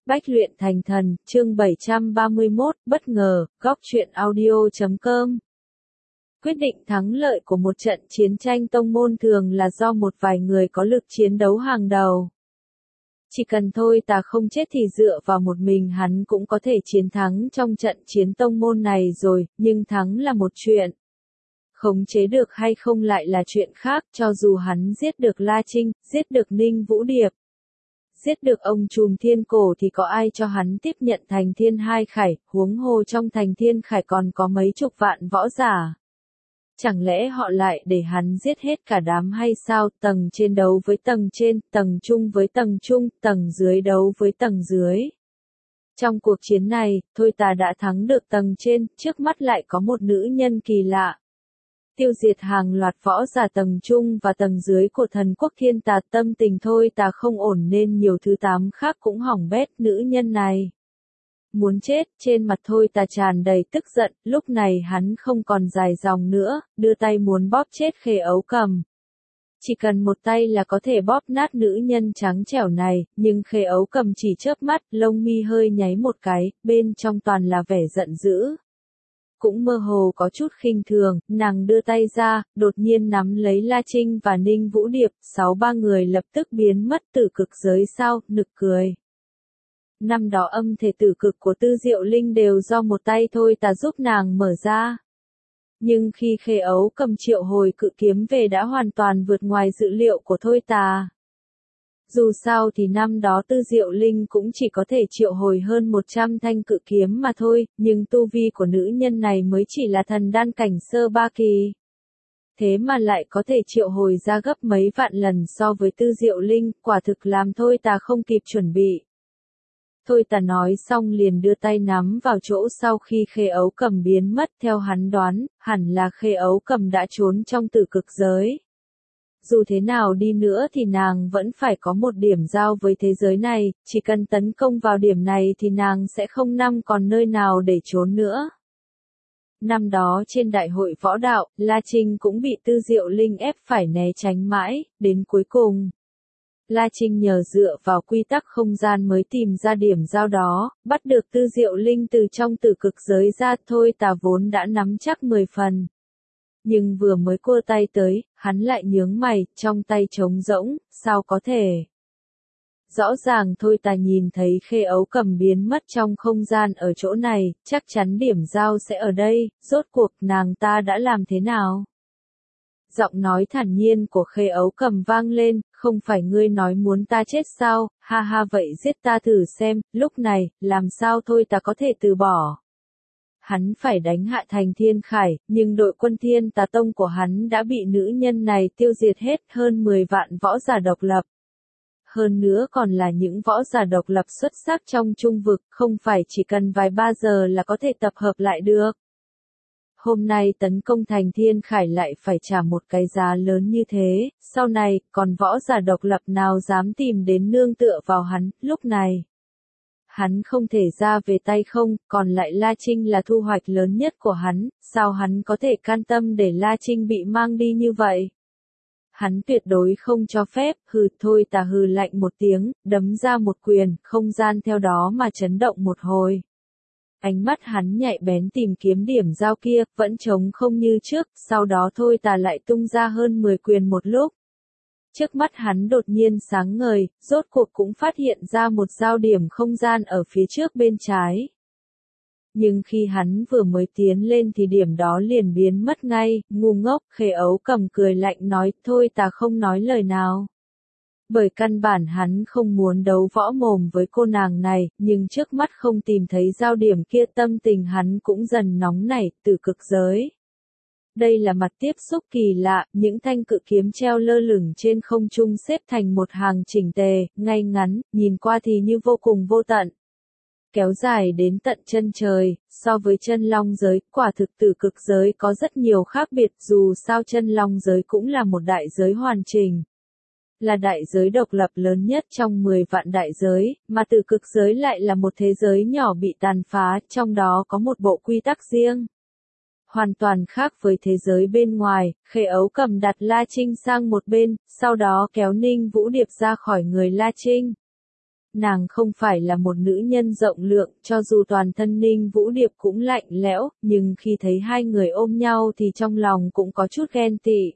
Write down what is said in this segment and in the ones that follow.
Bách luyện thành thần, chương 731, bất ngờ, góc truyện audio.com. Quyết định thắng lợi của một trận chiến tranh tông môn thường là do một vài người có lực chiến đấu hàng đầu. Chỉ cần thôi ta không chết thì dựa vào một mình hắn cũng có thể chiến thắng trong trận chiến tông môn này rồi, nhưng thắng là một chuyện. Khống chế được hay không lại là chuyện khác, cho dù hắn giết được La Trinh, giết được Ninh Vũ Điệp. Giết được ông trùm thiên cổ thì có ai cho hắn tiếp nhận thành thiên hai khải, huống hồ trong thành thiên khải còn có mấy chục vạn võ giả. Chẳng lẽ họ lại để hắn giết hết cả đám hay sao, tầng trên đấu với tầng trên, tầng trung với tầng trung, tầng dưới đấu với tầng dưới. Trong cuộc chiến này, thôi ta đã thắng được tầng trên, trước mắt lại có một nữ nhân kỳ lạ. Tiêu diệt hàng loạt võ giả tầng trung và tầng dưới của thần quốc thiên tà, tâm tình thôi ta không ổn nên nhiều thứ tám khác cũng hỏng bét. Nữ nhân này muốn chết, trên mặt thôi ta tràn đầy tức giận, lúc này hắn không còn dài dòng nữa, đưa tay muốn bóp chết Khê Ấu Cầm. Chỉ cần một tay là có thể bóp nát nữ nhân trắng trẻo này, nhưng Khê Ấu Cầm chỉ chớp mắt, lông mi hơi nháy một cái, bên trong toàn là vẻ giận dữ. Cũng mơ hồ có chút khinh thường, nàng đưa tay ra, đột nhiên nắm lấy La Trinh và Ninh Vũ Điệp, ba người lập tức biến mất từ cực giới sao, nực cười. Năm đó âm thể tử cực của Tư Diệu Linh đều do một tay thôi ta giúp nàng mở ra. Nhưng khi Khê Ấu Cầm triệu hồi cự kiếm về đã hoàn toàn vượt ngoài dự liệu của thôi ta. Dù sao thì năm đó Tư Diệu Linh cũng chỉ có thể triệu hồi hơn 100 thanh cự kiếm mà thôi, nhưng tu vi của nữ nhân này mới chỉ là thần đan cảnh sơ ba kỳ. Thế mà lại có thể triệu hồi ra gấp mấy vạn lần so với Tư Diệu Linh, quả thực làm thôi ta không kịp chuẩn bị. Thôi ta nói xong liền đưa tay nắm vào chỗ sau khi Khê Ấu Cầm biến mất, theo hắn đoán, hẳn là Khê Ấu Cầm đã trốn trong tử cực giới. Dù thế nào đi nữa thì nàng vẫn phải có một điểm giao với thế giới này, chỉ cần tấn công vào điểm này thì nàng sẽ không còn nơi nào để trốn nữa. Năm đó trên đại hội võ đạo, La Trinh cũng bị Tư Diệu Linh ép phải né tránh mãi, đến cuối cùng. La Trinh nhờ dựa vào quy tắc không gian mới tìm ra điểm giao đó, bắt được Tư Diệu Linh từ trong tử cực giới ra, thôi ta vốn đã nắm chắc 10 phần. Nhưng vừa mới cua tay tới, hắn lại nhướng mày, trong tay trống rỗng, sao có thể? Rõ ràng thôi ta nhìn thấy Khê Ấu Cầm biến mất trong không gian ở chỗ này, chắc chắn điểm giao sẽ ở đây, rốt cuộc nàng ta đã làm thế nào? Giọng nói thản nhiên của Khê Ấu Cầm vang lên, không phải ngươi nói muốn ta chết sao, ha ha vậy giết ta thử xem, lúc này, làm sao thôi ta có thể từ bỏ. Hắn phải đánh hạ thành thiên khải, nhưng đội quân thiên tà tông của hắn đã bị nữ nhân này tiêu diệt hết, hơn 10 vạn võ giả độc lập. Hơn nữa còn là những võ giả độc lập xuất sắc trong trung vực, không phải chỉ cần vài ba giờ là có thể tập hợp lại được. Hôm nay tấn công thành thiên khải lại phải trả một cái giá lớn như thế, sau này còn võ giả độc lập nào dám tìm đến nương tựa vào hắn, lúc này. Hắn không thể ra về tay không, còn lại La Trinh là thu hoạch lớn nhất của hắn, sao hắn có thể can tâm để La Trinh bị mang đi như vậy? Hắn tuyệt đối không cho phép, thôi ta hừ lạnh một tiếng, đấm ra một quyền, không gian theo đó mà chấn động một hồi. Ánh mắt hắn nhạy bén tìm kiếm điểm giao kia, vẫn trống không như trước, sau đó thôi ta lại tung ra hơn 10 quyền một lúc. Trước mắt hắn đột nhiên sáng ngời, rốt cuộc cũng phát hiện ra một giao điểm không gian ở phía trước bên trái. Nhưng khi hắn vừa mới tiến lên thì điểm đó liền biến mất ngay, ngu ngốc, Khê Ấu Cầm cười lạnh nói, thôi ta không nói lời nào. Bởi căn bản hắn không muốn đấu võ mồm với cô nàng này, nhưng trước mắt không tìm thấy giao điểm kia, tâm tình hắn cũng dần nóng nảy, từ cực giới. Đây là mặt tiếp xúc kỳ lạ, những thanh cự kiếm treo lơ lửng trên không trung xếp thành một hàng chỉnh tề, ngay ngắn, nhìn qua thì như vô cùng vô tận. Kéo dài đến tận chân trời, so với chân long giới, quả thực tử cực giới có rất nhiều khác biệt, dù sao chân long giới cũng là một đại giới hoàn chỉnh. Là đại giới độc lập lớn nhất trong 10 vạn đại giới, mà tử cực giới lại là một thế giới nhỏ bị tàn phá, trong đó có một bộ quy tắc riêng. Hoàn toàn khác với thế giới bên ngoài, Khê Ấu Cầm đặt La Trinh sang một bên, sau đó kéo Ninh Vũ Điệp ra khỏi người La Trinh. nàng không phải là một nữ nhân rộng lượng, cho dù toàn thân Ninh Vũ Điệp cũng lạnh lẽo, nhưng khi thấy hai người ôm nhau thì trong lòng cũng có chút ghen tị.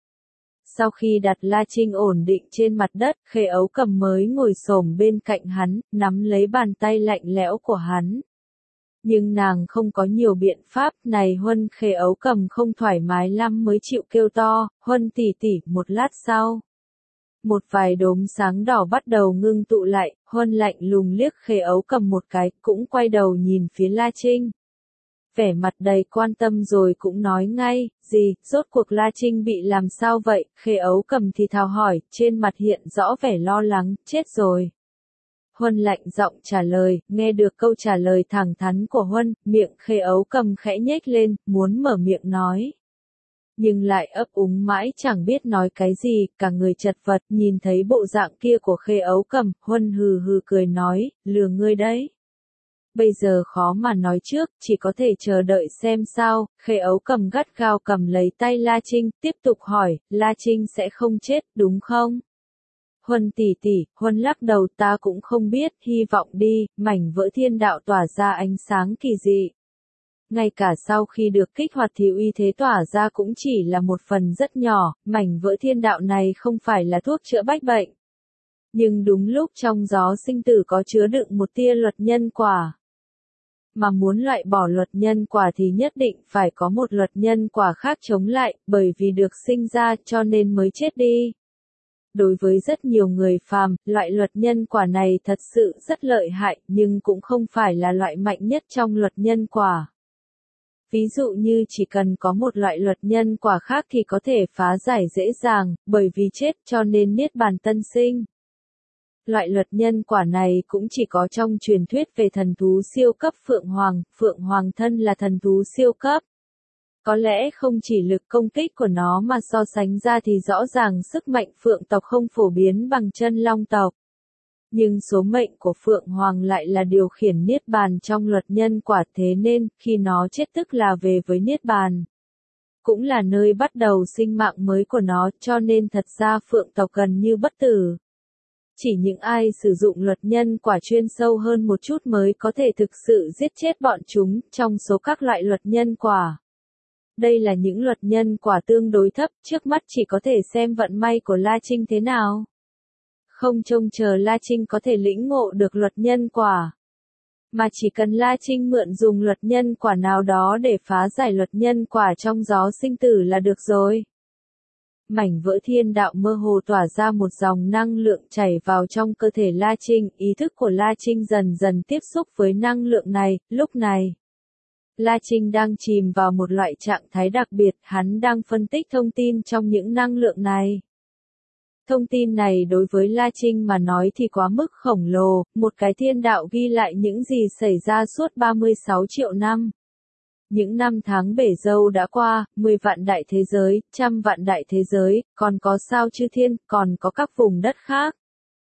Sau khi đặt La Trinh ổn định trên mặt đất, Khê Ấu Cầm mới ngồi xổm bên cạnh hắn, nắm lấy bàn tay lạnh lẽo của hắn. Nhưng nàng không có nhiều biện pháp, này Huân. Khê Ấu Cầm không thoải mái lắm mới chịu kêu to, Huân tỷ tỷ. Một lát sau, một vài đốm sáng đỏ bắt đầu ngưng tụ lại, Huân lạnh lùng liếc Khê Ấu Cầm một cái, cũng quay đầu nhìn phía La Trinh. Vẻ mặt đầy quan tâm rồi cũng nói ngay, gì, rốt cuộc La Trinh bị làm sao vậy? Khê Ấu Cầm thì thào hỏi, trên mặt hiện rõ vẻ lo lắng, chết rồi. Huân lạnh giọng trả lời, nghe được câu trả lời thẳng thắn của Huân, miệng Khê Ấu Cầm khẽ nhếch lên, muốn mở miệng nói. Nhưng lại ấp úng mãi chẳng biết nói cái gì, cả người chật vật, nhìn thấy bộ dạng kia của Khê Ấu Cầm, Huân hừ hừ cười nói, lừa ngươi đấy. Bây giờ khó mà nói trước, chỉ có thể chờ đợi xem sao. Khê Ấu Cầm gắt gao cầm lấy tay La Trinh, tiếp tục hỏi, La Trinh sẽ không chết, đúng không? Huân tỷ tỷ. Huân lắc đầu, ta cũng không biết, hy vọng đi. Mảnh vỡ thiên đạo tỏa ra ánh sáng kỳ dị. Ngay cả sau khi được kích hoạt thì uy thế tỏa ra cũng chỉ là một phần rất nhỏ, mảnh vỡ thiên đạo này không phải là thuốc chữa bách bệnh. Nhưng đúng lúc trong gió sinh tử có chứa đựng một tia luật nhân quả. Mà muốn loại bỏ luật nhân quả thì nhất định phải có một luật nhân quả khác chống lại, bởi vì được sinh ra cho nên mới chết đi. Đối với rất nhiều người phàm, loại luật nhân quả này thật sự rất lợi hại, nhưng cũng không phải là loại mạnh nhất trong luật nhân quả. Ví dụ như chỉ cần có một loại luật nhân quả khác thì có thể phá giải dễ dàng, bởi vì chết cho nên niết bàn tân sinh. Loại luật nhân quả này cũng chỉ có trong truyền thuyết về thần thú siêu cấp Phượng Hoàng thân là thần thú siêu cấp. Có lẽ không chỉ lực công kích của nó mà so sánh ra thì rõ ràng sức mạnh Phượng tộc không phổ biến bằng chân Long tộc. Nhưng số mệnh của Phượng Hoàng lại là điều khiển niết bàn trong luật nhân quả, thế nên, khi nó chết tức là về với niết bàn. Cũng là nơi bắt đầu sinh mạng mới của nó, cho nên thật ra Phượng tộc gần như bất tử. Chỉ những ai sử dụng luật nhân quả chuyên sâu hơn một chút mới có thể thực sự giết chết bọn chúng, trong số các loại luật nhân quả. Đây là những luật nhân quả tương đối thấp, trước mắt chỉ có thể xem vận may của La Trinh thế nào. Không trông chờ La Trinh có thể lĩnh ngộ được luật nhân quả. Mà chỉ cần La Trinh mượn dùng luật nhân quả nào đó để phá giải luật nhân quả trong gió sinh tử là được rồi. Mảnh vỡ thiên đạo mơ hồ tỏa ra một dòng năng lượng chảy vào trong cơ thể La Trinh, ý thức của La Trinh dần dần tiếp xúc với năng lượng này, lúc này. La Trinh đang chìm vào một loại trạng thái đặc biệt, hắn đang phân tích thông tin trong những năng lượng này. Thông tin này đối với La Trinh mà nói thì quá mức khổng lồ, một cái thiên đạo ghi lại những gì xảy ra suốt 36 triệu năm. Những năm tháng bể dâu đã qua, 10 vạn đại thế giới, 100 vạn đại thế giới, còn có sao chư thiên, còn có các vùng đất khác.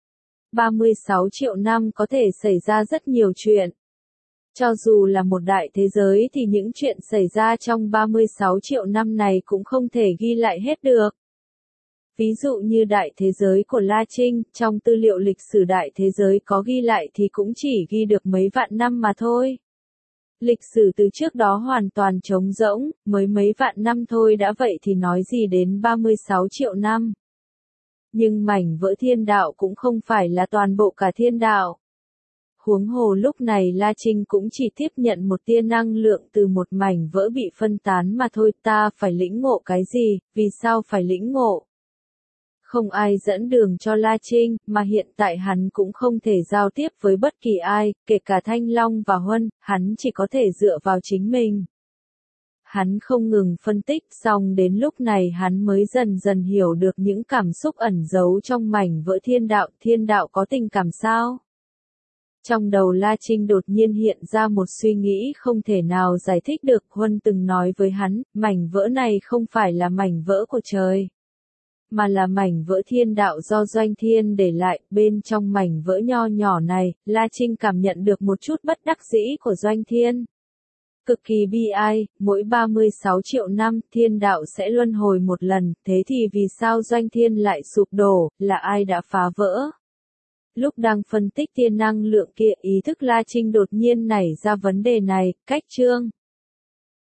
36 triệu năm có thể xảy ra rất nhiều chuyện. Cho dù là một đại thế giới thì những chuyện xảy ra trong 36 triệu năm này cũng không thể ghi lại hết được. Ví dụ như đại thế giới của La Trinh, trong tư liệu lịch sử đại thế giới có ghi lại thì cũng chỉ ghi được mấy vạn năm mà thôi. Lịch sử từ trước đó hoàn toàn trống rỗng, mới mấy vạn năm thôi đã vậy thì nói gì đến 36 triệu năm. Nhưng mảnh vỡ thiên đạo cũng không phải là toàn bộ cả thiên đạo. Huống hồ lúc này La Trinh cũng chỉ tiếp nhận một tia năng lượng từ một mảnh vỡ bị phân tán mà thôi. Ta phải lĩnh ngộ cái gì, vì sao phải lĩnh ngộ? Không ai dẫn đường cho La Trinh, mà hiện tại hắn cũng không thể giao tiếp với bất kỳ ai, kể cả Thanh Long và Huân, hắn chỉ có thể dựa vào chính mình. Hắn không ngừng phân tích, xong đến lúc này hắn mới dần dần hiểu được những cảm xúc ẩn giấu trong mảnh vỡ thiên đạo có tình cảm sao? Trong đầu La Trinh đột nhiên hiện ra một suy nghĩ không thể nào giải thích được. Huân từng nói với hắn, mảnh vỡ này không phải là mảnh vỡ của trời, mà là mảnh vỡ thiên đạo do Doanh Thiên để lại. Bên trong mảnh vỡ nho nhỏ này, La Trinh cảm nhận được một chút bất đắc dĩ của Doanh Thiên. Cực kỳ bi ai, mỗi 36 triệu năm, thiên đạo sẽ luân hồi một lần, thế thì vì sao Doanh Thiên lại sụp đổ, là ai đã phá vỡ? Lúc đang phân tích tia năng lượng kia, ý thức La Trinh đột nhiên nảy ra vấn đề này, cách Trương